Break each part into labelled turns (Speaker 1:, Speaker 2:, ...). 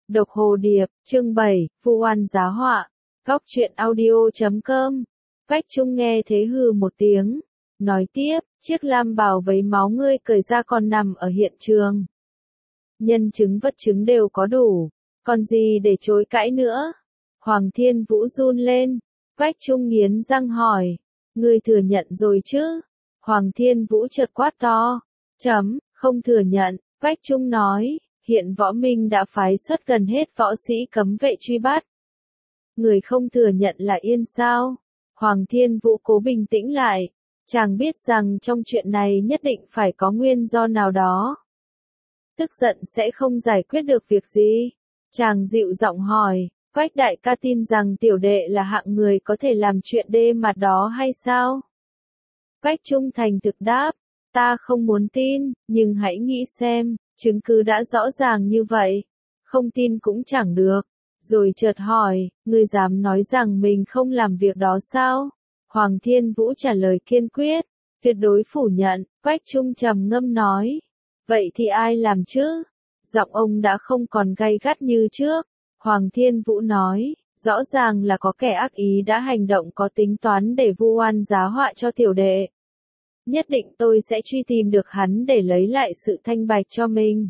Speaker 1: Độc Hồ Điệp, chương 7, Vu oan giá họa. Góc truyện audio.com. Quách Trung nghe thế hừ một tiếng. Nói tiếp, chiếc lam bào vấy máu ngươi cởi ra còn nằm ở hiện trường. Nhân chứng vật chứng đều có đủ. Còn gì để chối cãi nữa? Hoàng Thiên Vũ run lên. Quách Trung nghiến răng hỏi. Ngươi thừa nhận rồi chứ? Hoàng Thiên Vũ chợt quát to. Không thừa nhận. Quách Trung nói. Hiện võ minh đã phái xuất gần hết võ sĩ cấm vệ truy bắt. Người không thừa nhận là yên sao? Hoàng Thiên Vũ cố bình tĩnh lại. Chàng biết rằng trong chuyện này nhất định phải có nguyên do nào đó. Tức giận sẽ không giải quyết được việc gì. Chàng dịu giọng hỏi, Quách đại ca tin rằng tiểu đệ là hạng người có thể làm chuyện đê mặt đó hay sao? Quách Trung thành thực đáp, ta không muốn tin, nhưng hãy nghĩ xem, chứng cứ đã rõ ràng như vậy. Không tin cũng chẳng được. Rồi chợt hỏi, ngươi dám nói rằng mình không làm việc đó sao? Hoàng Thiên Vũ trả lời kiên quyết, tuyệt đối phủ nhận. Quách Trung trầm ngâm nói, vậy thì ai làm chứ? Giọng ông đã không còn gay gắt như trước. Hoàng Thiên Vũ nói, rõ ràng là có kẻ ác ý đã hành động có tính toán để vu oan giá họa cho tiểu đệ. Nhất định tôi sẽ truy tìm được hắn để lấy lại sự thanh bạch cho mình.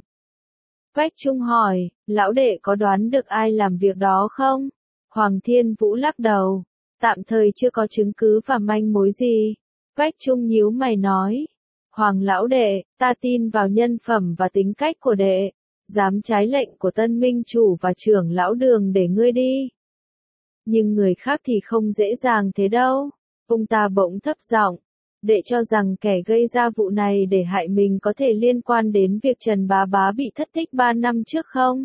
Speaker 1: Quách Trung hỏi, lão đệ có đoán được ai làm việc đó không? Hoàng Thiên Vũ lắc đầu, tạm thời chưa có chứng cứ và manh mối gì. Quách Trung nhíu mày nói, Hoàng lão đệ, ta tin vào nhân phẩm và tính cách của đệ, dám trái lệnh của Tân Minh chủ và trưởng lão Đường để ngươi đi. Nhưng người khác thì không dễ dàng thế đâu. Ông ta bỗng thấp giọng, đệ cho rằng kẻ gây ra vụ này để hại mình có thể liên quan đến việc Trần Bá Bá bị thất tích 3 năm trước không?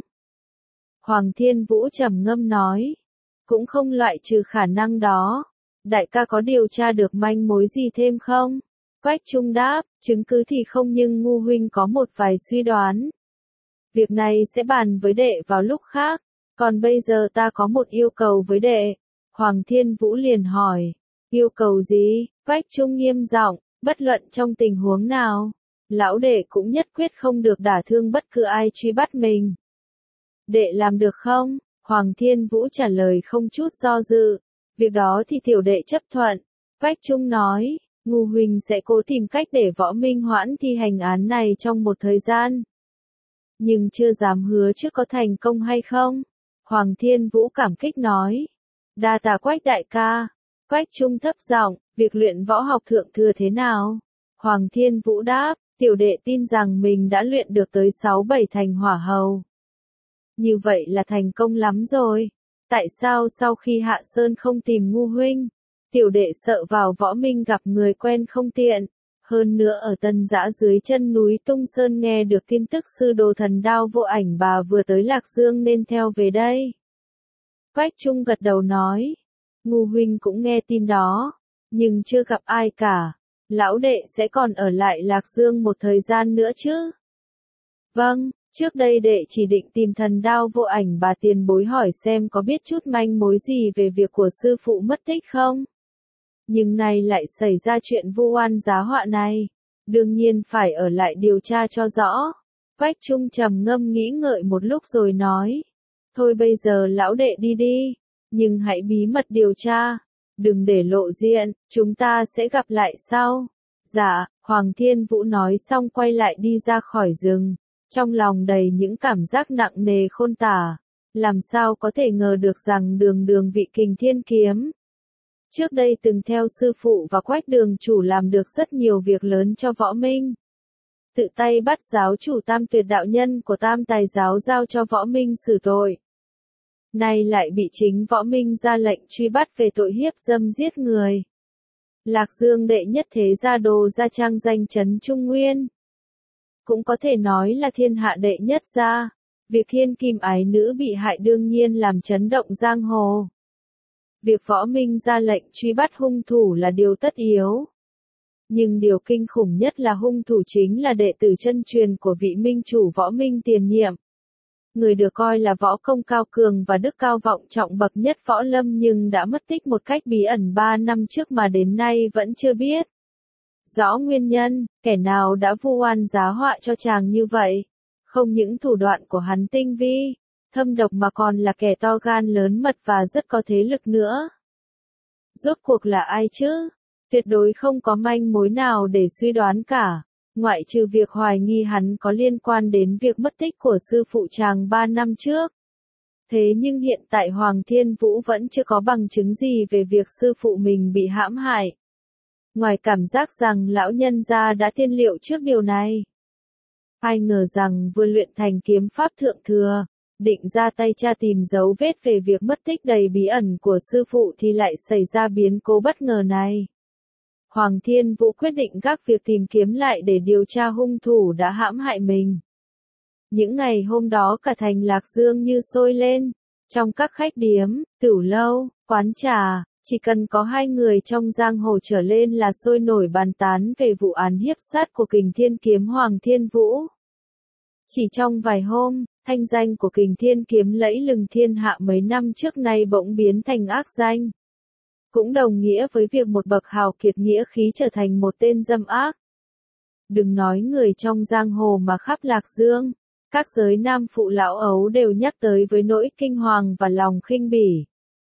Speaker 1: Hoàng Thiên Vũ trầm ngâm nói, cũng không loại trừ khả năng đó. Đại ca có điều tra được manh mối gì thêm không? Quách Trung đáp, chứng cứ thì không nhưng Ngu huynh có một vài suy đoán. Việc này sẽ bàn với đệ vào lúc khác, còn bây giờ ta có một yêu cầu với đệ. Hoàng Thiên Vũ liền hỏi, yêu cầu gì? Quách Trung nghiêm giọng, bất luận trong tình huống nào, lão đệ cũng nhất quyết không được đả thương bất cứ ai truy bắt mình. Đệ làm được không? Hoàng Thiên Vũ trả lời không chút do dự, việc đó thì tiểu đệ chấp thuận. Quách Trung nói, Ngu huynh sẽ cố tìm cách để võ minh hoãn thi hành án này trong một thời gian. Nhưng chưa dám hứa trước có thành công hay không. Hoàng Thiên Vũ cảm kích nói, đa tạ Quách đại ca. Quách Trung thấp giọng, việc luyện võ học thượng thừa thế nào? Hoàng Thiên Vũ đáp, tiểu đệ tin rằng mình đã luyện được tới 6-7 thành hỏa hầu. Như vậy là thành công lắm rồi. Tại sao sau khi hạ sơn không tìm Ngu huynh? Tiểu đệ sợ vào võ minh gặp người quen không tiện. Hơn nữa ở Tân Dã dưới chân núi Tung Sơn nghe được tin tức sư đồ Thần Đao Vô Ảnh bà vừa tới Lạc Dương nên theo về đây. Quách Trung gật đầu nói, Ngu huynh cũng nghe tin đó, nhưng chưa gặp ai cả. Lão đệ sẽ còn ở lại Lạc Dương một thời gian nữa chứ? Vâng, trước đây đệ chỉ định tìm Thần Đao Vô Ảnh bà tiền bối hỏi xem có biết chút manh mối gì về việc của sư phụ mất tích không? Nhưng nay lại xảy ra chuyện vu oan giá họa này, đương nhiên phải ở lại điều tra cho rõ. Quách Trung trầm ngâm nghĩ ngợi một lúc rồi nói, thôi bây giờ lão đệ đi đi, nhưng hãy bí mật điều tra, đừng để lộ diện, chúng ta sẽ gặp lại sau. Dạ, Hoàng Thiên Vũ nói xong quay lại đi ra khỏi rừng, trong lòng đầy những cảm giác nặng nề khôn tả, làm sao có thể ngờ được rằng Đường vị Kình Thiên Kiếm. Trước đây từng theo sư phụ và Quách đường chủ làm được rất nhiều việc lớn cho võ minh. Tự tay bắt giáo chủ Tam Tuyệt đạo nhân của Tam Tài giáo giao cho võ minh xử tội. Nay lại bị chính võ minh ra lệnh truy bắt về tội hiếp dâm giết người. Lạc Dương đệ nhất thế gia đồ gia trang danh chấn Trung Nguyên. Cũng có thể nói là thiên hạ đệ nhất gia. Việc thiên kim ái nữ bị hại đương nhiên làm chấn động giang hồ. Việc võ minh ra lệnh truy bắt hung thủ là điều tất yếu. Nhưng điều kinh khủng nhất là hung thủ chính là đệ tử chân truyền của vị minh chủ võ minh tiền nhiệm. Người được coi là võ công cao cường và đức cao vọng trọng bậc nhất võ lâm nhưng đã mất tích một cách bí ẩn 3 năm trước mà đến nay vẫn chưa biết rõ nguyên nhân, kẻ nào đã vu oan giá họa cho chàng như vậy. Không những thủ đoạn của hắn tinh vi, thâm độc mà còn là kẻ to gan lớn mật và rất có thế lực nữa. Rốt cuộc là ai chứ? Tuyệt đối không có manh mối nào để suy đoán cả, ngoại trừ việc hoài nghi hắn có liên quan đến việc mất tích của sư phụ chàng 3 năm trước. Thế nhưng hiện tại Hoàng Thiên Vũ vẫn chưa có bằng chứng gì về việc sư phụ mình bị hãm hại. Ngoài cảm giác rằng lão nhân gia đã tiên liệu trước điều này. Ai ngờ rằng vừa luyện thành kiếm pháp thượng thừa, định ra tay tra tìm dấu vết về việc mất tích đầy bí ẩn của sư phụ thì lại xảy ra biến cố bất ngờ này. Hoàng Thiên Vũ quyết định gác việc tìm kiếm lại để điều tra hung thủ đã hãm hại mình. Những ngày hôm đó cả thành Lạc Dương như sôi lên, trong các khách điếm, tửu lâu, quán trà, chỉ cần có 2 người trong giang hồ trở lên là sôi nổi bàn tán về vụ án hiếp sát của Kình Thiên Kiếm Hoàng Thiên Vũ. Chỉ trong vài hôm, thanh danh của Kình Thiên Kiếm lẫy lừng thiên hạ mấy năm trước nay bỗng biến thành ác danh. Cũng đồng nghĩa với việc một bậc hào kiệt nghĩa khí trở thành một tên dâm ác. Đừng nói người trong giang hồ mà khắp Lạc Dương, các giới nam phụ lão ấu đều nhắc tới với nỗi kinh hoàng và lòng khinh bỉ.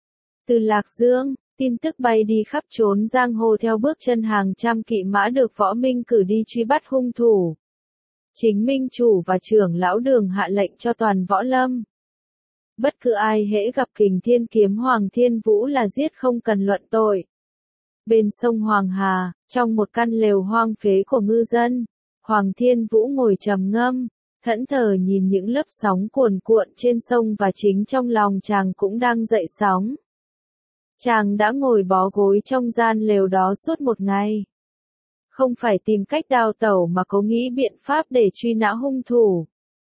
Speaker 1: Từ Lạc Dương, tin tức bay đi khắp trốn giang hồ theo bước chân hàng trăm kỵ mã được Võ Minh cử đi truy bắt hung thủ. Chính minh chủ và trưởng lão Đường hạ lệnh cho toàn võ lâm. Bất cứ ai hễ gặp Kình Thiên Kiếm Hoàng Thiên Vũ là giết không cần luận tội. Bên sông Hoàng Hà, trong một căn lều hoang phế của ngư dân, Hoàng Thiên Vũ ngồi trầm ngâm, thẫn thờ nhìn những lớp sóng cuồn cuộn trên sông và chính trong lòng chàng cũng đang dậy sóng. Chàng đã ngồi bó gối trong gian lều đó suốt một ngày. Không phải tìm cách đào tẩu mà cố nghĩ biện pháp để truy nã hung thủ.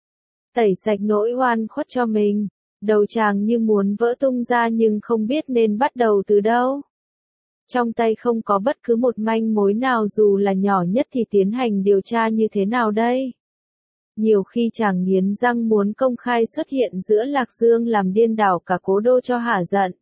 Speaker 1: Tẩy sạch nỗi oan khuất cho mình, đầu chàng như muốn vỡ tung ra nhưng không biết nên bắt đầu từ đâu. Trong tay không có bất cứ một manh mối nào dù là nhỏ nhất thì tiến hành điều tra như thế nào đây? Nhiều khi chàng nghiến răng muốn công khai xuất hiện giữa Lạc Dương làm điên đảo cả cố đô cho hả giận.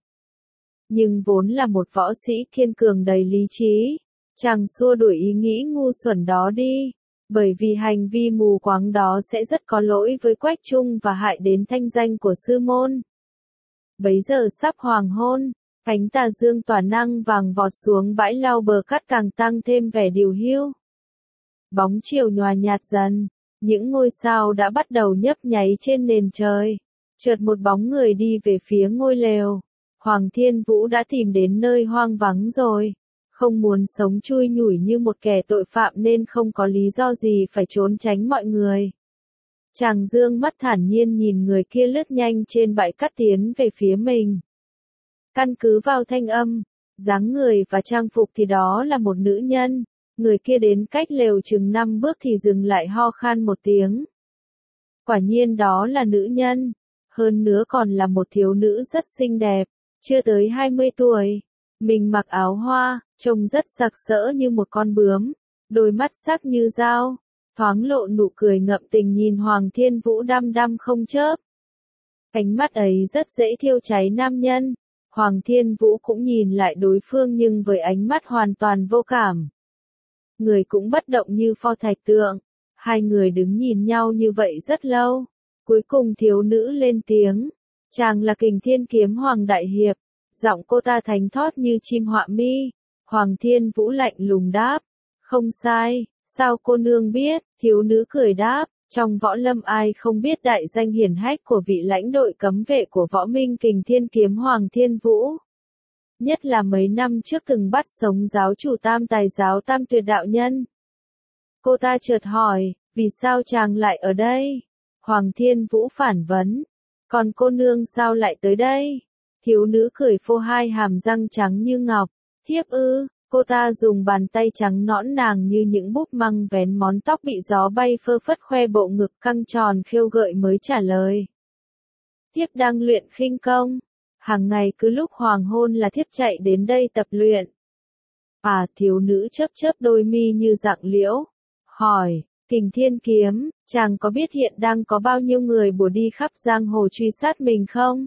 Speaker 1: Nhưng vốn là một võ sĩ kiên cường đầy lý trí, chàng xua đuổi ý nghĩ ngu xuẩn đó đi, bởi vì hành vi mù quáng đó sẽ rất có lỗi với Quách Trung và hại đến thanh danh của sư môn. Bấy giờ sắp hoàng hôn, ánh tà dương tỏa năng vàng vọt xuống bãi lau bờ cát càng tăng thêm vẻ điều hiu. Bóng chiều nhòa nhạt dần, những ngôi sao đã bắt đầu nhấp nháy trên nền trời. Chợt một bóng người đi về phía ngôi lều. Hoàng Thiên Vũ đã tìm đến nơi hoang vắng rồi. Không muốn sống chui nhủi như một kẻ tội phạm nên không có lý do gì phải trốn tránh mọi người. Chàng dương mắt thản nhiên nhìn người kia lướt nhanh trên bãi cát tiến về phía mình. Căn cứ vào thanh âm, dáng người và trang phục thì đó là một nữ nhân. Người kia đến cách lều chừng 5 bước thì dừng lại ho khan một tiếng. Quả nhiên đó là nữ nhân. Hơn nữa còn là một thiếu nữ rất xinh đẹp, chưa tới 20 tuổi. Mình mặc áo hoa, trông rất sặc sỡ như một con bướm, đôi mắt sắc như dao, thoáng lộ nụ cười ngậm tình nhìn Hoàng Thiên Vũ đăm đăm không chớp. Ánh mắt ấy rất dễ thiêu cháy nam nhân. Hoàng Thiên Vũ cũng nhìn lại đối phương nhưng với ánh mắt hoàn toàn vô cảm. Người cũng bất động như pho thạch tượng. Hai người đứng nhìn nhau như vậy rất lâu. Cuối cùng thiếu nữ lên tiếng. Chàng là Kình Thiên Kiếm Hoàng Đại Hiệp. Giọng cô ta thánh thót như chim họa mi. Hoàng Thiên Vũ lạnh lùng đáp. Không sai, sao cô nương biết? Thiếu nữ cười đáp. Trong võ lâm ai không biết đại danh hiển hách của vị lãnh đội cấm vệ của võ minh Kình Thiên Kiếm Hoàng Thiên Vũ. Nhất là mấy năm trước từng bắt sống giáo chủ Tam Tài giáo Tam Tuyệt đạo nhân. Cô ta chợt hỏi, vì sao chàng lại ở đây? Hoàng Thiên Vũ phản vấn, còn cô nương sao lại tới đây? Thiếu nữ cười phô hai hàm răng trắng như ngọc, thiếp ư? Cô ta dùng bàn tay trắng nõn nàng như những búp măng vén món tóc bị gió bay phơ phất khoe bộ ngực căng tròn khêu gợi mới trả lời. Thiếp đang luyện khinh công. Hàng ngày cứ lúc hoàng hôn là thiếp chạy đến đây tập luyện. À, thiếu nữ chớp chớp đôi mi như dạng liễu. Hỏi, Kình Thiên Kiếm, chàng có biết hiện đang có bao nhiêu người bủa đi khắp giang hồ truy sát mình không?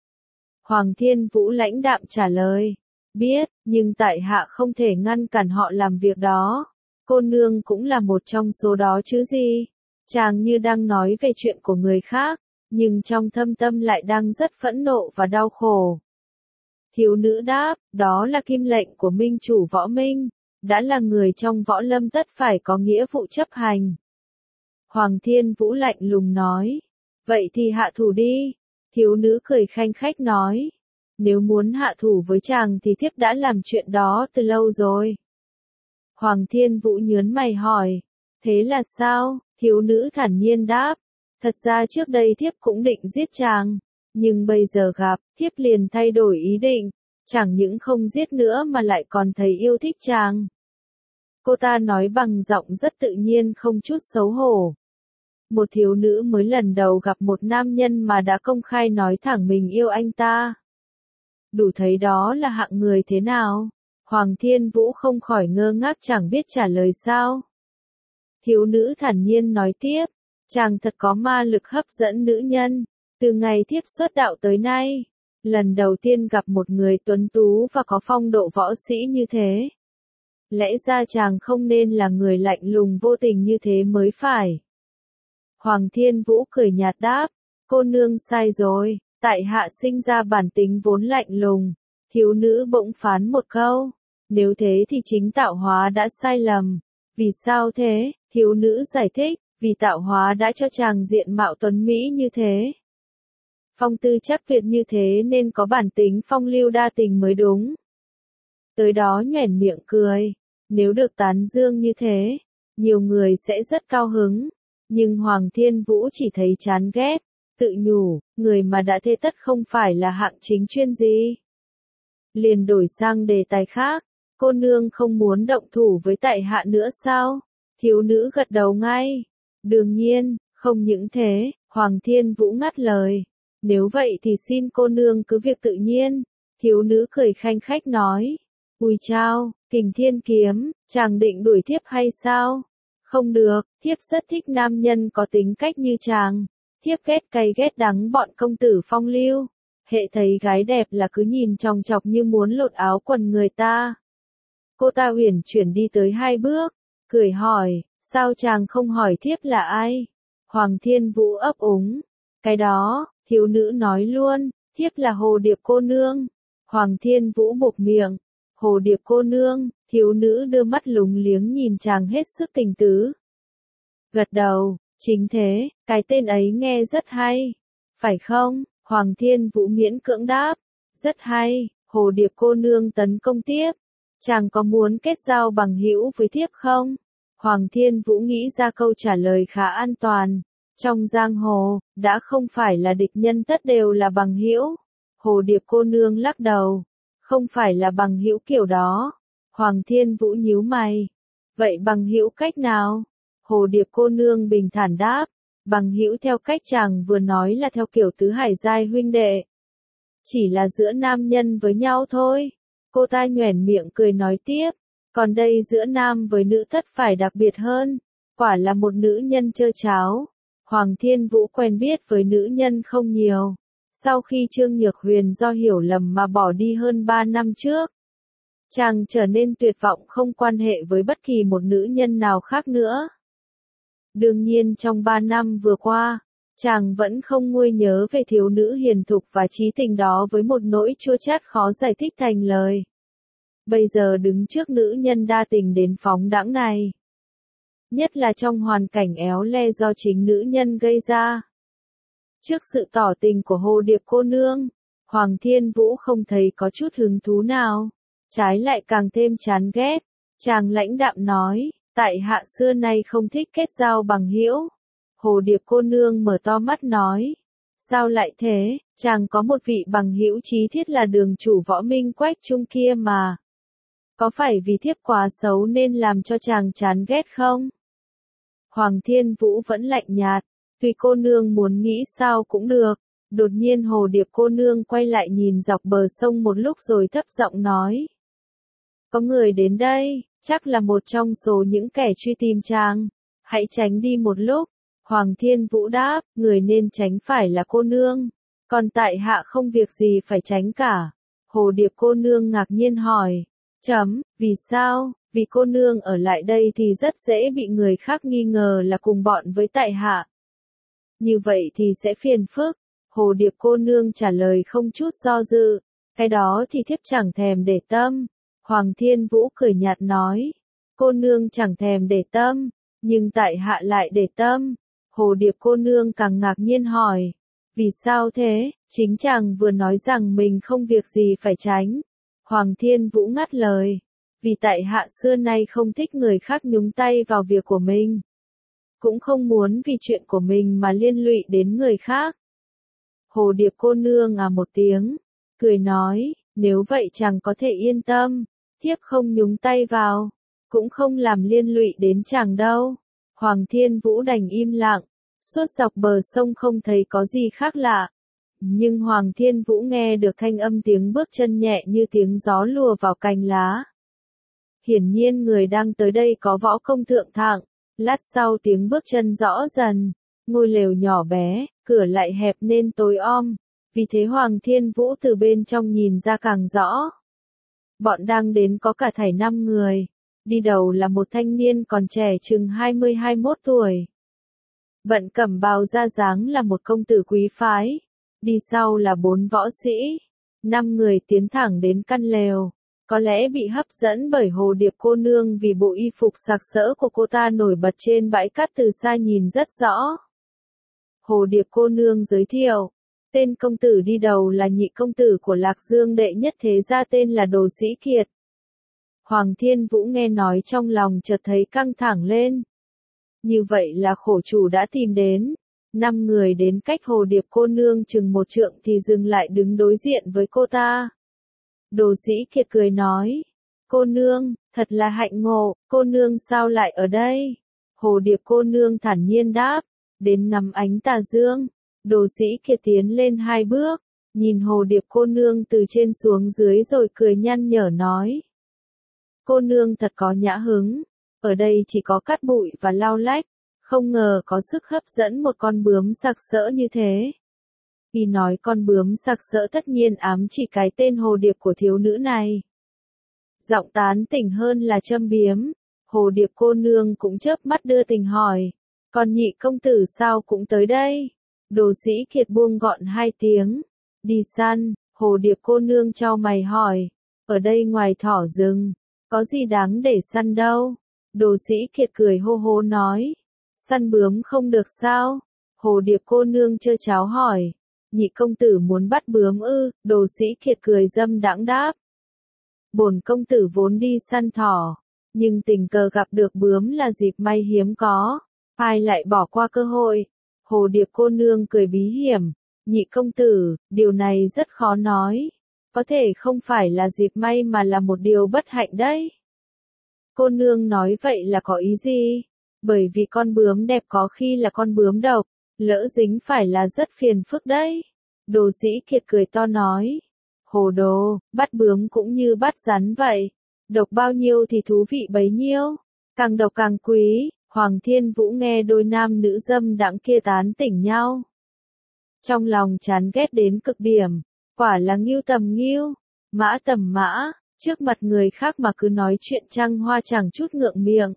Speaker 1: Hoàng Thiên Vũ lãnh đạm trả lời. Biết, nhưng tại hạ không thể ngăn cản họ làm việc đó. Cô nương cũng là một trong số đó chứ gì. Chàng như đang nói về chuyện của người khác. nhưng trong thâm tâm lại đang rất phẫn nộ và đau khổ. Thiếu nữ đáp, đó là kim lệnh của minh chủ Võ Minh, đã là người trong võ lâm tất phải có nghĩa vụ chấp hành. Hoàng Thiên Vũ lạnh lùng nói, vậy thì hạ thủ đi. Thiếu nữ cười khanh khách nói, nếu muốn hạ thủ với chàng thì thiếp đã làm chuyện đó từ lâu rồi. Hoàng Thiên Vũ nhớn mày hỏi, thế là sao? Thiếu nữ thản nhiên đáp, thật ra trước đây thiếp cũng định giết chàng, nhưng bây giờ gặp, thiếp liền thay đổi ý định, chẳng những không giết nữa mà lại còn thấy yêu thích chàng. Cô ta nói bằng giọng rất tự nhiên không chút xấu hổ. Một thiếu nữ mới lần đầu gặp một nam nhân mà đã công khai nói thẳng mình yêu anh ta. Đủ thấy đó là hạng người thế nào. Hoàng Thiên Vũ không khỏi ngơ ngác chẳng biết trả lời sao. Thiếu nữ thản nhiên nói tiếp, chàng thật có ma lực hấp dẫn nữ nhân, từ ngày thiếp xuất đạo tới nay, lần đầu tiên gặp một người tuấn tú và có phong độ võ sĩ như thế. Lẽ ra chàng không nên là người lạnh lùng vô tình như thế mới phải. Hoàng Thiên Vũ cười nhạt đáp, cô nương sai rồi, tại hạ sinh ra bản tính vốn lạnh lùng. Thiếu nữ bỗng phán một câu, nếu thế thì chính tạo hóa đã sai lầm. Vì sao thế? Thiếu nữ giải thích, vì tạo hóa đã cho chàng diện mạo tuấn mỹ như thế. Phong tư chắc tuyệt như thế nên có bản tính phong lưu đa tình mới đúng. Tới đó nhoẻn miệng cười, nếu được tán dương như thế, nhiều người sẽ rất cao hứng. Nhưng Hoàng Thiên Vũ chỉ thấy chán ghét, tự nhủ, người mà đã thế tất không phải là hạng chính chuyên gì. Liền đổi sang đề tài khác, cô nương không muốn động thủ với tại hạ nữa sao? Thiếu nữ gật đầu ngay. Đương nhiên, không những thế, Hoàng Thiên Vũ ngắt lời. Nếu vậy thì xin cô nương cứ việc tự nhiên. Thiếu nữ cười khanh khách nói. Ui chao, Kình Thiên Kiếm, chàng định đuổi thiếp hay sao? Không được, thiếp rất thích nam nhân có tính cách như chàng. Thiếp ghét cay ghét đắng bọn công tử phong lưu. Hệ thấy gái đẹp là cứ nhìn chòng chọc như muốn lột áo quần người ta. Cô ta uyển chuyển đi tới 2 bước, cười hỏi, sao chàng không hỏi thiếp là ai? Hoàng Thiên Vũ ấp úng, cái đó, thiếu nữ nói luôn, thiếp là Hồ Điệp cô nương. Hoàng Thiên Vũ buộc miệng, Hồ Điệp cô nương, thiếu nữ đưa mắt lúng liếng nhìn chàng hết sức tình tứ. Gật đầu, chính thế, cái tên ấy nghe rất hay, phải không? Hoàng Thiên Vũ miễn cưỡng đáp, rất hay, Hồ Điệp cô nương tấn công tiếp. Chàng có muốn kết giao bằng hữu với thiếp không? Hoàng Thiên Vũ nghĩ ra câu trả lời khá an toàn. Trong giang hồ, đã không phải là địch nhân tất đều là bằng hữu. Hồ Điệp cô nương lắc đầu. Không phải là bằng hữu kiểu đó. Hoàng Thiên Vũ nhíu mày. Vậy bằng hữu cách nào? Hồ Điệp cô nương bình thản đáp. Bằng hữu theo cách chàng vừa nói là theo kiểu tứ hải giai huynh đệ. Chỉ là giữa nam nhân với nhau thôi. Cô ta nhoẻn miệng cười nói tiếp, còn đây giữa nam với nữ tất phải đặc biệt hơn, quả là một nữ nhân chơ cháo. Hoàng Thiên Vũ quen biết với nữ nhân không nhiều, sau khi Trương Nhược Huyền do hiểu lầm mà bỏ đi hơn 3 năm trước. Chàng trở nên tuyệt vọng không quan hệ với bất kỳ một nữ nhân nào khác nữa. Đương nhiên trong 3 năm vừa qua, chàng vẫn không nguôi nhớ về thiếu nữ hiền thục và trí tình đó với một nỗi chua chát khó giải thích thành lời. Bây giờ đứng trước nữ nhân đa tình đến phóng đãng này. Nhất là trong hoàn cảnh éo le do chính nữ nhân gây ra. Trước sự tỏ tình của Hồ Điệp cô nương, Hoàng Thiên Vũ không thấy có chút hứng thú nào. Trái lại càng thêm chán ghét. Chàng lãnh đạm nói, tại hạ xưa nay không thích kết giao bằng hữu. Hồ Điệp cô nương mở to mắt nói. Sao lại thế, chàng có một vị bằng hữu chí thiết là đường chủ Võ Minh Quách Trung kia mà. Có phải vì thiếp quá xấu nên làm cho chàng chán ghét không? Hoàng Thiên Vũ vẫn lạnh nhạt, tùy cô nương muốn nghĩ sao cũng được. Đột nhiên Hồ Điệp cô nương quay lại nhìn dọc bờ sông một lúc rồi thấp giọng nói. Có người đến đây, chắc là một trong số những kẻ truy tìm chàng. Hãy tránh đi một lúc. Hoàng Thiên Vũ đáp, người nên tránh phải là cô nương. Còn tại hạ không việc gì phải tránh cả. Hồ Điệp cô nương ngạc nhiên hỏi. Vì sao? Vì cô nương ở lại đây thì rất dễ bị người khác nghi ngờ là cùng bọn với tại hạ. Như vậy thì sẽ phiền phức. Hồ Điệp cô nương trả lời không chút do dự. Cái đó thì thiếp chẳng thèm để tâm. Hoàng Thiên Vũ cười nhạt nói. Cô nương chẳng thèm để tâm, nhưng tại hạ lại để tâm. Hồ Điệp cô nương càng ngạc nhiên hỏi. Vì sao thế? Chính chàng vừa nói rằng mình không việc gì phải tránh. Hoàng Thiên Vũ ngắt lời. Vì tại hạ xưa nay không thích người khác nhúng tay vào việc của mình. Cũng không muốn vì chuyện của mình mà liên lụy đến người khác. Hồ Điệp cô nương một tiếng, cười nói, nếu vậy chàng có thể yên tâm, thiếp không nhúng tay vào, cũng không làm liên lụy đến chàng đâu. Hoàng Thiên Vũ đành im lặng, suốt dọc bờ sông không thấy có gì khác lạ. Nhưng Hoàng Thiên Vũ nghe được thanh âm tiếng bước chân nhẹ như tiếng gió lùa vào cành lá. Hiển nhiên người đang tới đây có võ công thượng thặng. Lát sau tiếng bước chân rõ dần, ngôi lều nhỏ bé, cửa lại hẹp nên tối om, vì thế Hoàng Thiên Vũ từ bên trong nhìn ra càng rõ. Bọn đang đến có cả thảy 5 người, đi đầu là một thanh niên còn trẻ chừng 20-21 tuổi. Bận cẩm bào ra dáng là một công tử quý phái, đi sau là 4 võ sĩ, 5 người tiến thẳng đến căn lều. Có lẽ bị hấp dẫn bởi Hồ Điệp cô nương vì bộ y phục sặc sỡ của cô ta nổi bật trên bãi cát từ xa nhìn rất rõ. Hồ Điệp cô nương giới thiệu, tên công tử đi đầu là nhị công tử của Lạc Dương đệ nhất thế gia tên là Đồ Sĩ Kiệt. Hoàng Thiên Vũ nghe nói trong lòng chợt thấy căng thẳng lên. Như vậy là khổ chủ đã tìm đến. 5 người đến cách Hồ Điệp cô nương chừng 1 trượng thì dừng lại đứng đối diện với cô ta. Đồ Sĩ Kiệt cười nói, cô nương, thật là hạnh ngộ, cô nương sao lại ở đây? Hồ Điệp cô nương thản nhiên đáp, đến ngắm ánh tà dương. Đồ Sĩ Kiệt tiến lên 2 bước, nhìn Hồ Điệp cô nương từ trên xuống dưới rồi cười nhăn nhở nói. Cô nương thật có nhã hứng, ở đây chỉ có cát bụi và lau lách, không ngờ có sức hấp dẫn một con bướm sặc sỡ như thế. Khi nói con bướm sặc sỡ tất nhiên ám chỉ cái tên Hồ Điệp của thiếu nữ này. Giọng tán tỉnh hơn là châm biếm, Hồ Điệp cô nương cũng chớp mắt đưa tình hỏi, còn nhị công tử sao cũng tới đây? Đồ Sĩ Kiệt buông gọn 2 tiếng, đi săn. Hồ Điệp cô nương chau mày hỏi, ở đây ngoài thỏ rừng, có gì đáng để săn đâu? Đồ Sĩ Kiệt cười hô hô nói, săn bướm không được sao? Hồ Điệp cô nương trơ cháo hỏi, nhị công tử muốn bắt bướm ư? Đồ Sĩ Kiệt cười dâm đãng đáp, bổn công tử vốn đi săn thỏ, nhưng tình cờ gặp được bướm là dịp may hiếm có, ai lại bỏ qua cơ hội? Hồ Điệp cô nương cười bí hiểm, nhị công tử, điều này rất khó nói, có thể không phải là dịp may mà là một điều bất hạnh đấy. Cô nương nói vậy là có ý gì? Bởi vì con bướm đẹp có khi là con bướm độc, lỡ dính phải là rất phiền phức đấy. Đồ Sĩ Kiệt cười to nói, hồ đồ, bắt bướm cũng như bắt rắn vậy, độc bao nhiêu thì thú vị bấy nhiêu, càng độc càng quý. Hoàng Thiên Vũ nghe đôi nam nữ dâm đãng kia tán tỉnh nhau. Trong lòng chán ghét đến cực điểm, quả là ngưu tầm ngưu, mã tầm mã, trước mặt người khác mà cứ nói chuyện trăng hoa chẳng chút ngượng miệng.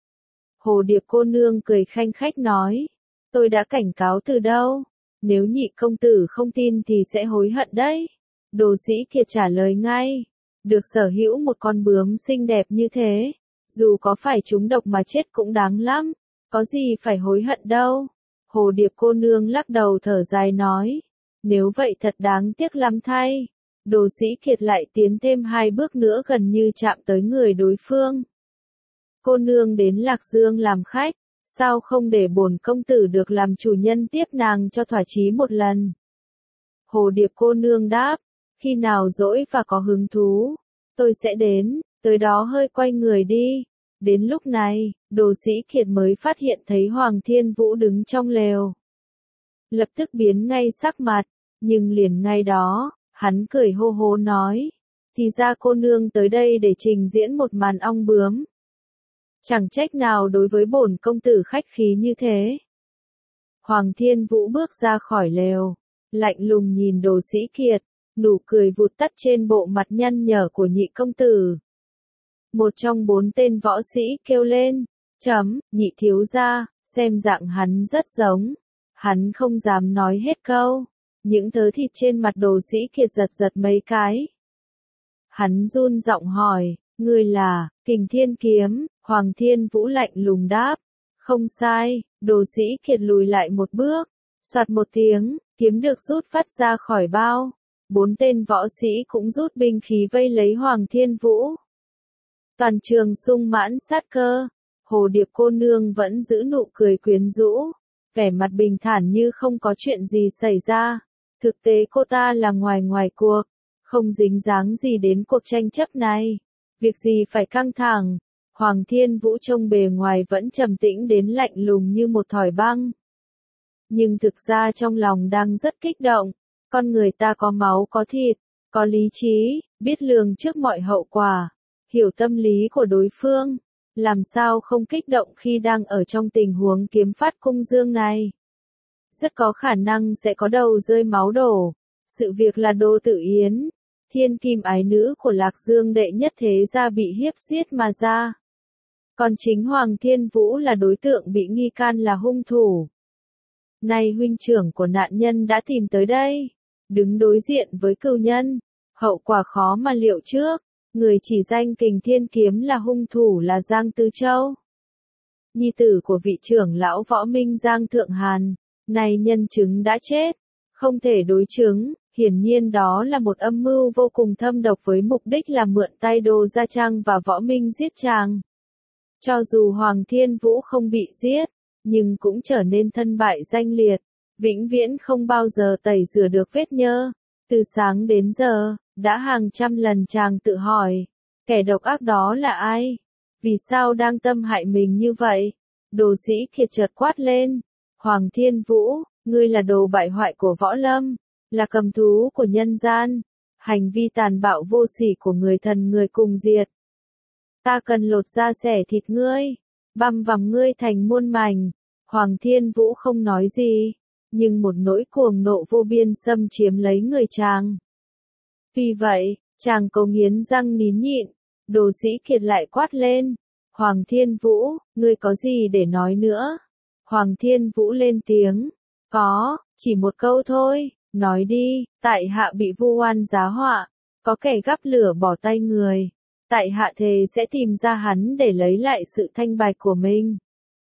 Speaker 1: Hồ Điệp cô nương cười khanh khách nói, tôi đã cảnh cáo từ đâu, nếu nhị công tử không tin thì sẽ hối hận đấy. Đồ Sĩ Kiệt trả lời ngay, được sở hữu một con bướm xinh đẹp như thế, dù có phải trúng độc mà chết cũng đáng lắm, có gì phải hối hận đâu. Hồ Điệp cô nương lắc đầu thở dài nói, nếu vậy thật đáng tiếc lắm thay. Đồ Sĩ Kiệt lại tiến thêm 2 bước nữa gần như chạm tới người đối phương. Cô nương đến Lạc Dương làm khách, sao không để bổn công tử được làm chủ nhân tiếp nàng cho thỏa chí một lần? Hồ Điệp cô nương đáp, khi nào rỗi và có hứng thú, tôi sẽ đến, tới đó hơi quay người đi. Đến lúc này, Đồ Sĩ Kiệt mới phát hiện thấy Hoàng Thiên Vũ đứng trong lều. Lập tức biến ngay sắc mặt, nhưng liền ngay đó, hắn cười hô hố nói, thì ra cô nương tới đây để trình diễn một màn ong bướm. Chẳng trách nào đối với bổn công tử khách khí như thế. Hoàng Thiên Vũ bước ra khỏi lều, lạnh lùng nhìn Đồ Sĩ Kiệt, nụ cười vụt tắt trên bộ mặt nhăn nhở của nhị công tử. Một trong 4 tên võ sĩ kêu lên, nhị thiếu gia, xem dạng hắn rất giống. Hắn không dám nói hết câu. Những thớ thịt trên mặt Đồ Sĩ Kiệt giật giật mấy cái. Hắn run giọng hỏi, ngươi là, Kình Thiên Kiếm, Hoàng Thiên Vũ lạnh lùng đáp. Không sai, Đồ Sĩ Kiệt lùi lại một bước. Soạt một tiếng, kiếm được rút phát ra khỏi bao. 4 tên võ sĩ cũng rút binh khí vây lấy Hoàng Thiên Vũ. Toàn trường sung mãn sát cơ. Hồ Điệp cô nương vẫn giữ nụ cười quyến rũ, vẻ mặt bình thản như không có chuyện gì xảy ra. Thực tế cô ta là ngoài cuộc, không dính dáng gì đến cuộc tranh chấp này. Việc gì phải căng thẳng. Hoàng Thiên Vũ trông bề ngoài vẫn trầm tĩnh đến lạnh lùng như một thỏi băng. Nhưng thực ra trong lòng đang rất kích động. Con người ta có máu có thịt, có lý trí, biết lường trước mọi hậu quả, hiểu tâm lý của đối phương. Làm sao không kích động khi đang ở trong tình huống kiếm phát cung dương này. Rất có khả năng sẽ có đầu rơi máu đổ. Sự việc là Đô Tử Yến, thiên kim ái nữ của Lạc Dương đệ nhất thế gia bị hiếp giết mà ra. Còn chính Hoàng Thiên Vũ là đối tượng bị nghi can là hung thủ. Nay huynh trưởng của nạn nhân đã tìm tới đây, đứng đối diện với cừu nhân, hậu quả khó mà liệu trước. Người chỉ danh Kình Thiên Kiếm là hung thủ là Giang Tư Châu, nhi tử của vị trưởng lão võ minh Giang Thượng Hàn. Nay nhân chứng đã chết, không thể đối chứng, hiển nhiên đó là một âm mưu vô cùng thâm độc với mục đích là mượn tay Đô Gia Trang và võ minh giết chàng. Cho dù Hoàng Thiên Vũ không bị giết, nhưng cũng trở nên thân bại danh liệt, vĩnh viễn không bao giờ tẩy rửa được vết nhơ. Từ sáng đến giờ, đã hàng trăm lần chàng tự hỏi, kẻ độc ác đó là ai? Vì sao đang tâm hại mình như vậy? Đồ Sĩ Kiệt chợt quát lên, Hoàng Thiên Vũ, ngươi là đồ bại hoại của võ lâm, là cầm thú của nhân gian, hành vi tàn bạo vô sỉ của người thần người cùng diệt. Ta cần lột da xẻ thịt ngươi, băm vằm ngươi thành muôn mảnh. Hoàng Thiên Vũ không nói gì, nhưng một nỗi cuồng nộ vô biên xâm chiếm lấy người chàng. Vì vậy, chàng cố nghiến răng nín nhịn. Đồ Sĩ Kiệt lại quát lên, Hoàng Thiên Vũ, ngươi có gì để nói nữa? Hoàng Thiên Vũ lên tiếng, có, chỉ một câu thôi, nói đi. Tại hạ bị vu oan giá họa, có kẻ gắp lửa bỏ tay người. Tại hạ thề sẽ tìm ra hắn để lấy lại sự thanh bạch của mình.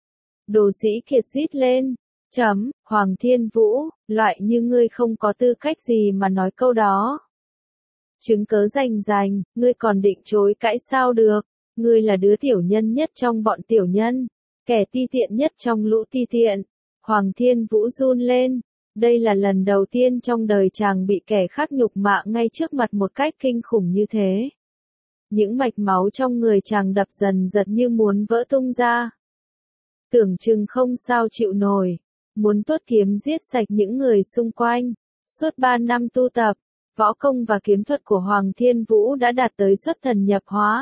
Speaker 1: Đồ Sĩ Kiệt rít lên, Hoàng Thiên Vũ, loại như ngươi không có tư cách gì mà nói câu đó. Chứng cớ rành, ngươi còn định chối cãi sao được? Ngươi là đứa tiểu nhân nhất trong bọn tiểu nhân, kẻ ti tiện nhất trong lũ ti tiện. Hoàng Thiên Vũ run lên, đây là lần đầu tiên trong đời chàng bị kẻ khác nhục mạ ngay trước mặt một cách kinh khủng như thế. Những mạch máu trong người chàng đập dần giật như muốn vỡ tung ra. Tưởng chừng không sao chịu nổi, muốn tuốt kiếm giết sạch những người xung quanh. Suốt 3 năm tu tập, võ công và kiếm thuật của Hoàng Thiên Vũ đã đạt tới xuất thần nhập hóa.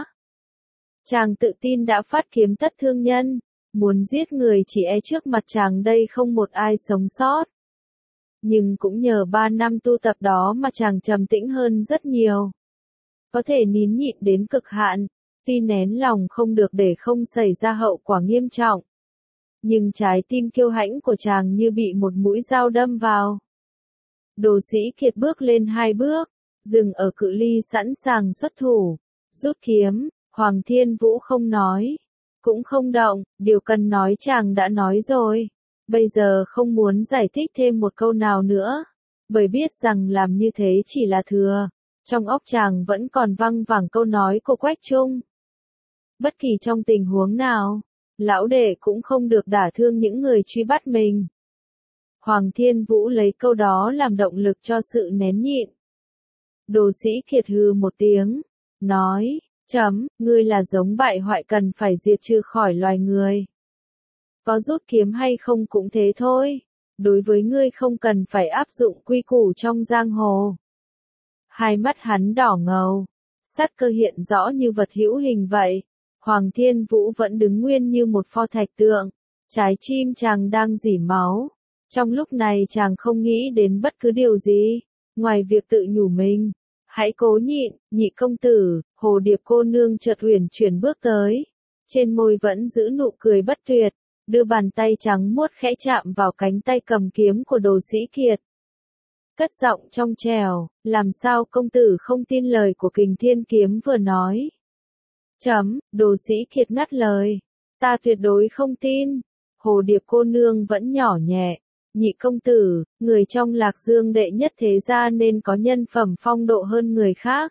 Speaker 1: Chàng tự tin đã phát kiếm tất thương nhân, muốn giết người chỉ e trước mặt chàng đây không một ai sống sót. Nhưng cũng nhờ 3 năm tu tập đó mà chàng trầm tĩnh hơn rất nhiều. Có thể nín nhịn đến cực hạn, tuy nén lòng không được để không xảy ra hậu quả nghiêm trọng. Nhưng trái tim kiêu hãnh của chàng như bị một mũi dao đâm vào. Đồ Sĩ Kiệt bước lên 2 bước, dừng ở cự ly sẵn sàng xuất thủ, rút kiếm. Hoàng Thiên Vũ không nói, cũng không động, điều cần nói chàng đã nói rồi. Bây giờ không muốn giải thích thêm một câu nào nữa, bởi biết rằng làm như thế chỉ là thừa. Trong óc chàng vẫn còn văng vẳng câu nói của Quách Trung. Bất kỳ trong tình huống nào, lão đệ cũng không được đả thương những người truy bắt mình. Hoàng Thiên Vũ lấy câu đó làm động lực cho sự nén nhịn. Đồ Sĩ Kiệt hừ một tiếng, nói, ngươi là giống bại hoại cần phải diệt trừ khỏi loài người. Có rút kiếm hay không cũng thế thôi, đối với ngươi không cần phải áp dụng quy củ trong giang hồ. Hai mắt hắn đỏ ngầu, sát cơ hiện rõ như vật hữu hình vậy. Hoàng Thiên Vũ vẫn đứng nguyên như một pho thạch tượng, trái tim chàng đang rỉ máu. Trong lúc này chàng không nghĩ đến bất cứ điều gì, ngoài việc tự nhủ mình. Hãy cố nhịn, Nhị công tử. Hồ Điệp cô nương chợt uyển chuyển bước tới, trên môi vẫn giữ nụ cười bất tuyệt. đưa bàn tay trắng muốt khẽ chạm vào cánh tay cầm kiếm của Đồ Sĩ Kiệt. Cất giọng trong trẻo, làm sao công tử không tin lời của Kình Thiên Kiếm vừa nói. Đồ Sĩ Kiệt ngắt lời, ta tuyệt đối không tin. Hồ Điệp cô nương vẫn nhỏ nhẹ, nhị công tử, người trong Lạc Dương đệ nhất thế gia nên có nhân phẩm phong độ hơn người khác.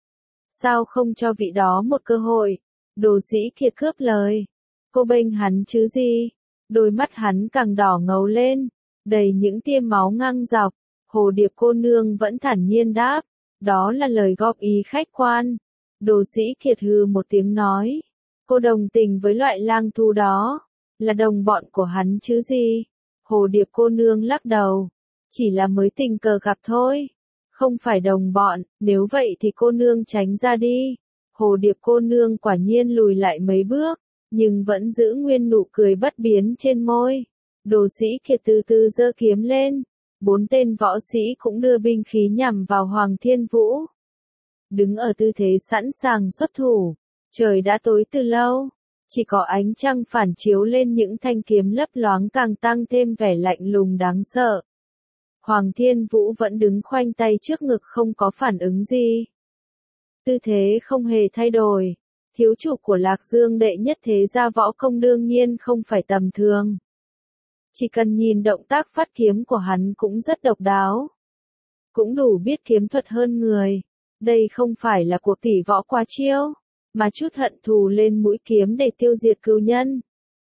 Speaker 1: Sao không cho vị đó một cơ hội? Đồ Sĩ Kiệt cướp lời. Cô bênh hắn chứ gì? Đôi mắt hắn càng đỏ ngầu lên, đầy những tia máu ngang dọc. Hồ Điệp cô nương vẫn thản nhiên đáp, đó là lời góp ý khách quan. Đồ Sĩ Kiệt hừ một tiếng nói, cô đồng tình với loại lang thú đó, là đồng bọn của hắn chứ gì? Hồ Điệp cô nương lắc đầu, chỉ là mới tình cờ gặp thôi, không phải đồng bọn, nếu vậy thì cô nương tránh ra đi. Hồ Điệp cô nương quả nhiên lùi lại mấy bước, nhưng vẫn giữ nguyên nụ cười bất biến trên môi. Đồ Sĩ Kiệt từ từ giơ kiếm lên, 4 tên võ sĩ cũng đưa binh khí nhằm vào Hoàng Thiên Vũ. Đứng ở tư thế sẵn sàng xuất thủ, trời đã tối từ lâu, chỉ có ánh trăng phản chiếu lên những thanh kiếm lấp loáng càng tăng thêm vẻ lạnh lùng đáng sợ. Hoàng Thiên Vũ vẫn đứng khoanh tay trước ngực không có phản ứng gì. Tư thế không hề thay đổi, thiếu chủ của Lạc Dương đệ nhất thế gia võ công đương nhiên không phải tầm thường. Chỉ cần nhìn động tác phát kiếm của hắn cũng rất độc đáo. Cũng đủ biết kiếm thuật hơn người. Đây không phải là cuộc tỷ võ quá chiêu, mà chút hận thù lên mũi kiếm để tiêu diệt cừu nhân.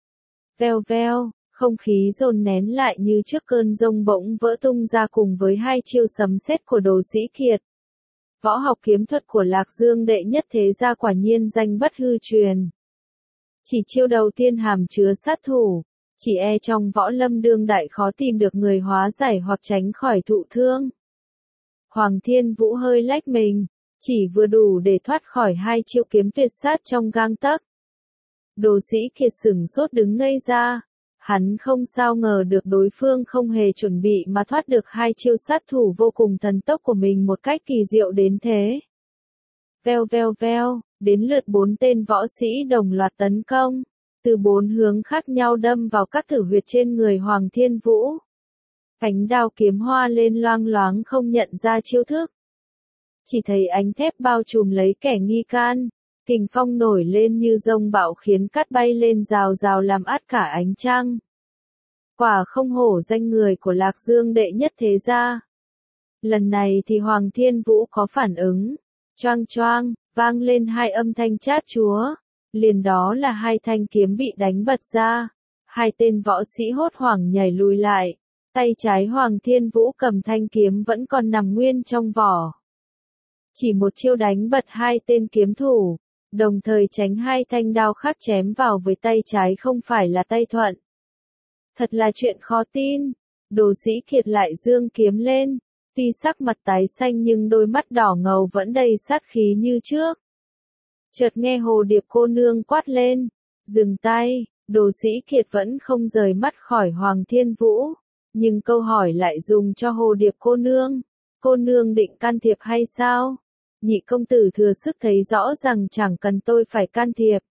Speaker 1: Veo veo, không khí dồn nén lại như trước cơn giông bỗng vỡ tung ra cùng với hai chiêu sấm sét của Đồ Sĩ Kiệt. Võ học kiếm thuật của Lạc Dương đệ nhất thế gia quả nhiên danh bất hư truyền. Chỉ chiêu đầu tiên hàm chứa sát thủ, chỉ e trong võ lâm đương đại khó tìm được người hóa giải hoặc tránh khỏi thụ thương. Hoàng Thiên Vũ hơi lách mình, chỉ vừa đủ để thoát khỏi hai chiêu kiếm tuyệt sát trong gang tấc. Đồ Sĩ Kiệt sửng sốt đứng ngây ra, hắn không sao ngờ được đối phương không hề chuẩn bị mà thoát được hai chiêu sát thủ vô cùng thần tốc của mình một cách kỳ diệu đến thế. Veo veo veo, đến lượt 4 tên võ sĩ đồng loạt tấn công, từ 4 hướng khác nhau đâm vào các tử huyệt trên người Hoàng Thiên Vũ. Ánh đao kiếm hoa lên loang loáng không nhận ra chiêu thức. Chỉ thấy ánh thép bao trùm lấy kẻ nghi can, kình phong nổi lên như dông bão khiến cát bay lên rào rào làm át cả ánh trăng. Quả không hổ danh người của Lạc Dương đệ nhất thế gia. Lần này thì Hoàng Thiên Vũ có phản ứng, choang choang, vang lên hai âm thanh chát chúa, liền đó là hai thanh kiếm bị đánh bật ra, hai tên võ sĩ hốt hoảng nhảy lùi lại, tay trái Hoàng Thiên Vũ cầm thanh kiếm vẫn còn nằm nguyên trong vỏ. Chỉ một chiêu đánh bật hai tên kiếm thủ, đồng thời tránh hai thanh đao khác chém vào với tay trái không phải là tay thuận. Thật là chuyện khó tin. Đồ Sĩ Kiệt lại giương kiếm lên, tuy sắc mặt tái xanh nhưng đôi mắt đỏ ngầu vẫn đầy sát khí như trước. Chợt nghe Hồ Điệp cô nương quát lên, dừng tay. Đồ Sĩ Kiệt vẫn không rời mắt khỏi Hoàng Thiên Vũ, nhưng câu hỏi lại dùng cho Hồ Điệp cô nương định can thiệp hay sao? Nhị công tử thừa sức thấy rõ rằng chẳng cần tôi phải can thiệp.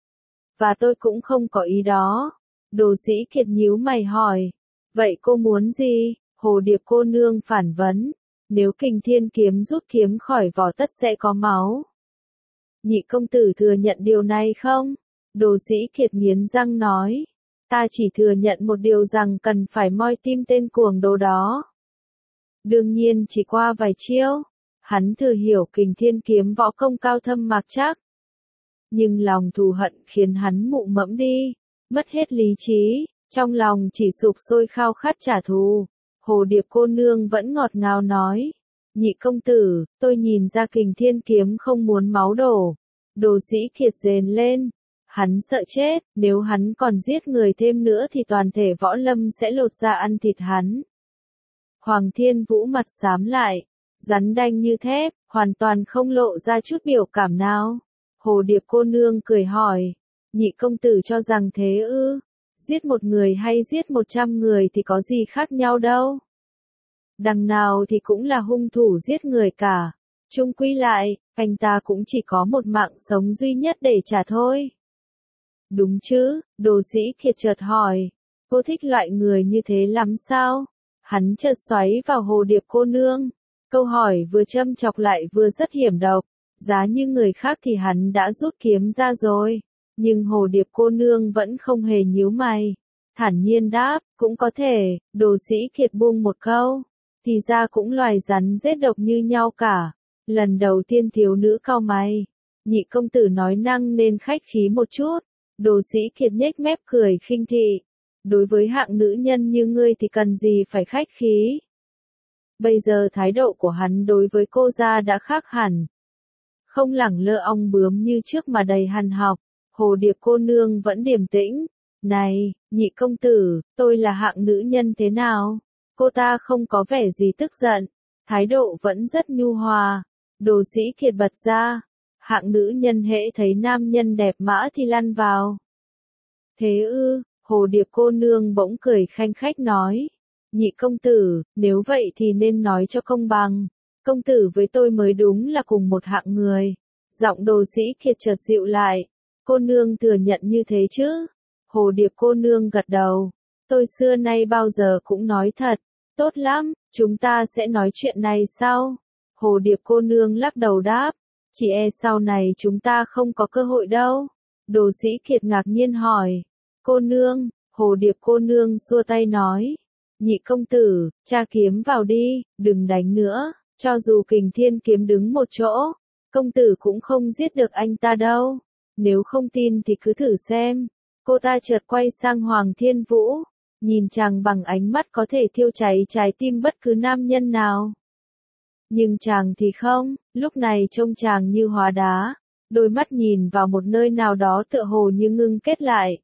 Speaker 1: Và tôi cũng không có ý đó. Đồ Sĩ Kiệt nhíu mày hỏi, vậy cô muốn gì? Hồ Điệp cô nương phản vấn, nếu Kình Thiên Kiếm rút kiếm khỏi vỏ tất sẽ có máu. Nhị công tử thừa nhận điều này không? Đồ Sĩ Kiệt nghiến răng nói, ta chỉ thừa nhận một điều rằng cần phải moi tim tên cuồng đồ đó. Đương nhiên chỉ qua vài chiêu, hắn thừa hiểu Kình Thiên Kiếm võ công cao thâm mạc trắc. Nhưng lòng thù hận khiến hắn mụ mẫm đi, mất hết lý trí, trong lòng chỉ sục sôi khao khát trả thù. Hồ Điệp cô nương vẫn ngọt ngào nói, nhị công tử, tôi nhìn ra Kình Thiên Kiếm không muốn máu đổ. Đồ Sĩ Kiệt rền lên, hắn sợ chết, nếu hắn còn giết người thêm nữa thì toàn thể võ lâm sẽ lột ra ăn thịt hắn. Hoàng Thiên Vũ mặt xám lại, rắn đanh như thép, hoàn toàn không lộ ra chút biểu cảm nào. Hồ Điệp cô nương cười hỏi, nhị công tử cho rằng thế ư? Giết một người hay giết 100 người thì có gì khác nhau đâu. Đằng nào thì cũng là hung thủ giết người cả. Chung quy lại, anh ta cũng chỉ có một mạng sống duy nhất để trả thôi. Đúng chứ, Đồ Sĩ Kiệt chợt hỏi. Cô thích loại người như thế lắm sao? Hắn chợt xoáy vào Hồ Điệp cô nương. Câu hỏi vừa châm chọc lại vừa rất hiểm độc. Giá như người khác thì hắn đã rút kiếm ra rồi. Nhưng Hồ Điệp cô nương vẫn không hề nhíu mày. Thản nhiên đáp, cũng có thể. Đồ Sĩ Kiệt buông một câu. Thì ra cũng loài rắn rết độc như nhau cả. Lần đầu tiên thiếu nữ cau mày. Nhị công tử nói năng nên khách khí một chút. Đồ Sĩ Kiệt nhếch mép cười khinh thị. Đối với hạng nữ nhân như ngươi thì cần gì phải khách khí. Bây giờ thái độ của hắn đối với cô ra đã khác hẳn. Không lẳng lơ ong bướm như trước mà đầy hằn học. Hồ Điệp cô nương vẫn điềm tĩnh. Này, nhị công tử, tôi là hạng nữ nhân thế nào? Cô ta không có vẻ gì tức giận. Thái độ vẫn rất nhu hòa. Đồ Sĩ Kiệt bật ra. Hạng nữ nhân hễ thấy nam nhân đẹp mã thì lăn vào. Thế ư, Hồ Điệp cô nương bỗng cười khanh khách nói. Nhị công tử, nếu vậy thì nên nói cho công bằng. Công tử với tôi mới đúng là cùng một hạng người. Giọng Đồ Sĩ Kiệt chợt dịu lại. Cô nương thừa nhận như thế chứ? Hồ Điệp cô nương gật đầu. Tôi xưa nay bao giờ cũng nói thật. Tốt lắm, chúng ta sẽ nói chuyện này sau. Hồ Điệp cô nương lắc đầu đáp. Chỉ e sau này chúng ta không có cơ hội đâu. Đồ Sĩ Kiệt ngạc nhiên hỏi. Cô nương, Hồ Điệp cô nương xua tay nói. Nhị công tử, tra kiếm vào đi, đừng đánh nữa. Cho dù Kình Thiên kiếm đứng một chỗ, công tử cũng không giết được anh ta đâu. Nếu không tin thì cứ thử xem. Cô ta chợt quay sang Hoàng Thiên Vũ, nhìn chàng bằng ánh mắt có thể thiêu cháy trái tim bất cứ nam nhân nào. Nhưng chàng thì không, lúc này trông chàng như hóa đá, đôi mắt nhìn vào một nơi nào đó tựa hồ như ngưng kết lại.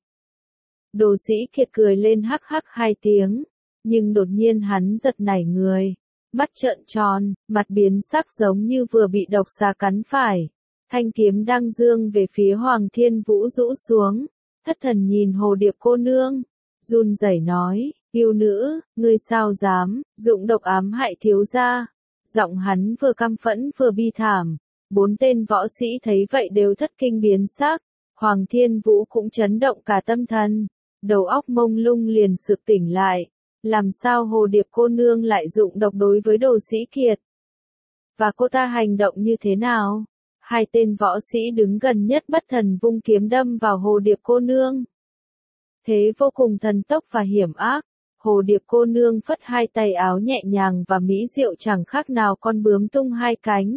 Speaker 1: Đồ Sĩ Kiệt cười lên hắc hắc hai tiếng, nhưng đột nhiên hắn giật nảy người, mắt trợn tròn, mặt biến sắc giống như vừa bị độc xà cắn phải. Thanh kiếm đang dương về phía Hoàng Thiên Vũ rũ xuống, thất thần nhìn Hồ Điệp cô nương, run rẩy nói, yêu nữ, ngươi sao dám, dụng độc ám hại thiếu gia. Giọng hắn vừa căm phẫn vừa bi thảm. Bốn tên võ sĩ thấy vậy đều thất kinh biến sắc. Hoàng Thiên Vũ cũng chấn động cả tâm thần. Đầu óc mông lung liền sực tỉnh lại. Làm sao Hồ Điệp cô nương lại dụng độc đối với Đồ Sĩ Kiệt? Và cô ta hành động như thế nào? Hai tên võ sĩ đứng gần nhất bất thần vung kiếm đâm vào Hồ Điệp cô nương. Thế vô cùng thần tốc và hiểm ác. Hồ Điệp cô nương phất hai tay áo nhẹ nhàng và mỹ diệu chẳng khác nào con bướm tung hai cánh.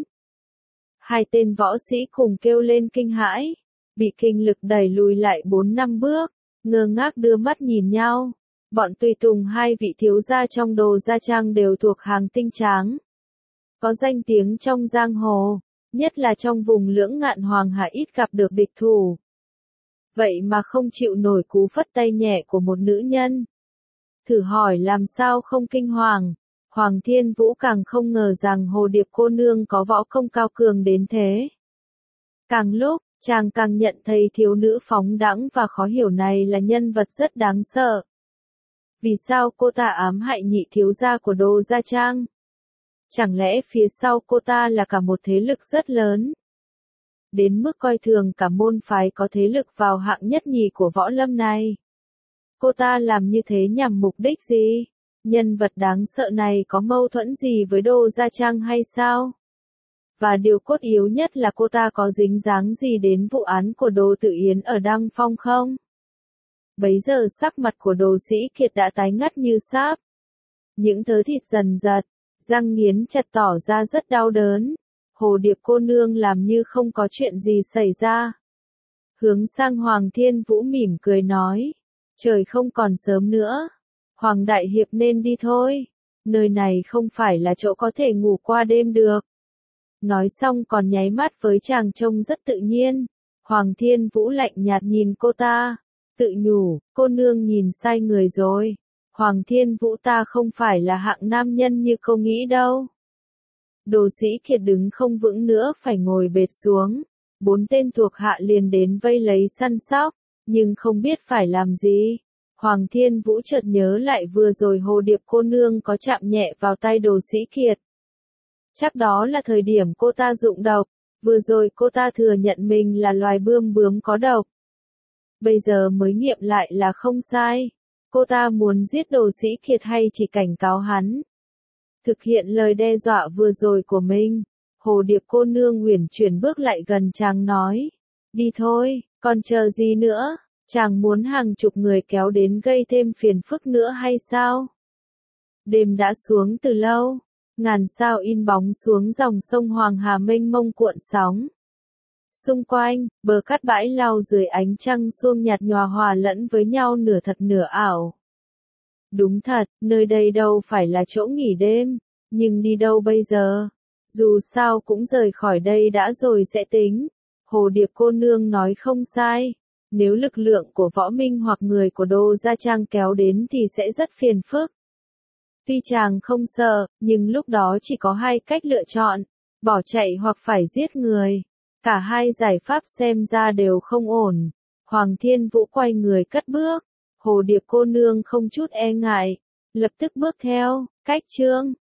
Speaker 1: Hai tên võ sĩ cùng kêu lên kinh hãi, bị kinh lực đẩy lùi lại 4-5 bước, ngơ ngác đưa mắt nhìn nhau. Bọn tùy tùng hai vị thiếu gia trong Đồ Gia Trang đều thuộc hàng tinh tráng. Có danh tiếng trong giang hồ, nhất là trong vùng Lưỡng Ngạn Hoàng Hà ít gặp được địch thủ. Vậy mà không chịu nổi cú phất tay nhẹ của một nữ nhân. Thử hỏi làm sao không kinh hoàng. Hoàng Thiên Vũ càng không ngờ rằng Hồ Điệp cô nương có võ công cao cường đến thế. Càng lúc, chàng càng nhận thấy thiếu nữ phóng đãng và khó hiểu này là nhân vật rất đáng sợ. Vì sao cô ta ám hại nhị thiếu gia của Đồ Gia Trang? Chẳng lẽ phía sau cô ta là cả một thế lực rất lớn? Đến mức coi thường cả môn phái có thế lực vào hạng nhất nhì của võ lâm này. Cô ta làm như thế nhằm mục đích gì? Nhân vật đáng sợ này có mâu thuẫn gì với Đồ Gia Trang hay sao? Và điều cốt yếu nhất là cô ta có dính dáng gì đến vụ án của Đồ Tử Yến ở Đăng Phong không? Bấy giờ sắc mặt của Đồ Sĩ Kiệt đã tái ngắt như sáp. Những thớ thịt dần giật, răng nghiến chặt tỏ ra rất đau đớn. Hồ Điệp cô nương làm như không có chuyện gì xảy ra. Hướng sang Hoàng Thiên Vũ mỉm cười nói. Trời không còn sớm nữa. Hoàng Đại Hiệp nên đi thôi. Nơi này không phải là chỗ có thể ngủ qua đêm được. Nói xong còn nháy mắt với chàng trông rất tự nhiên. Hoàng Thiên Vũ lạnh nhạt nhìn cô ta. Tự nhủ, cô nương nhìn sai người rồi. Hoàng Thiên Vũ ta không phải là hạng nam nhân như cô nghĩ đâu. Đồ Sĩ Kiệt đứng không vững nữa phải ngồi bệt xuống. Bốn tên thuộc hạ liền đến vây lấy săn sóc, nhưng không biết phải làm gì. Hoàng Thiên Vũ chợt nhớ lại vừa rồi Hồ Điệp cô nương có chạm nhẹ vào tay Đồ Sĩ Kiệt. Chắc đó là thời điểm cô ta dụng độc, vừa rồi cô ta thừa nhận mình là loài bươm bướm có độc. bây giờ mới nghiệm lại là không sai. Cô ta muốn giết Đồ Sĩ Kiệt hay chỉ cảnh cáo hắn? Thực hiện lời đe dọa vừa rồi của mình, Hồ Điệp cô nương uyển chuyển bước lại gần chàng nói. Đi thôi, còn chờ gì nữa? Chàng muốn hàng chục người kéo đến gây thêm phiền phức nữa hay sao? Đêm đã xuống từ lâu, ngàn sao in bóng xuống dòng sông Hoàng Hà mênh mông cuộn sóng. Xung quanh, bờ cát bãi lau dưới ánh trăng xuông nhạt nhòa hòa lẫn với nhau nửa thật nửa ảo. Đúng thật, nơi đây đâu phải là chỗ nghỉ đêm, nhưng đi đâu bây giờ? Dù sao cũng rời khỏi đây đã rồi sẽ tính. Hồ Điệp cô nương nói không sai. Nếu lực lượng của Võ Minh hoặc người của Đô Gia Trang kéo đến thì sẽ rất phiền phức. Tuy chàng không sợ, nhưng lúc đó chỉ có hai cách lựa chọn, bỏ chạy hoặc phải giết người. Cả hai giải pháp xem ra đều không ổn. Hoàng Thiên Vũ quay người cất bước. Hồ Điệp cô nương không chút e ngại, lập tức bước theo. Cách chương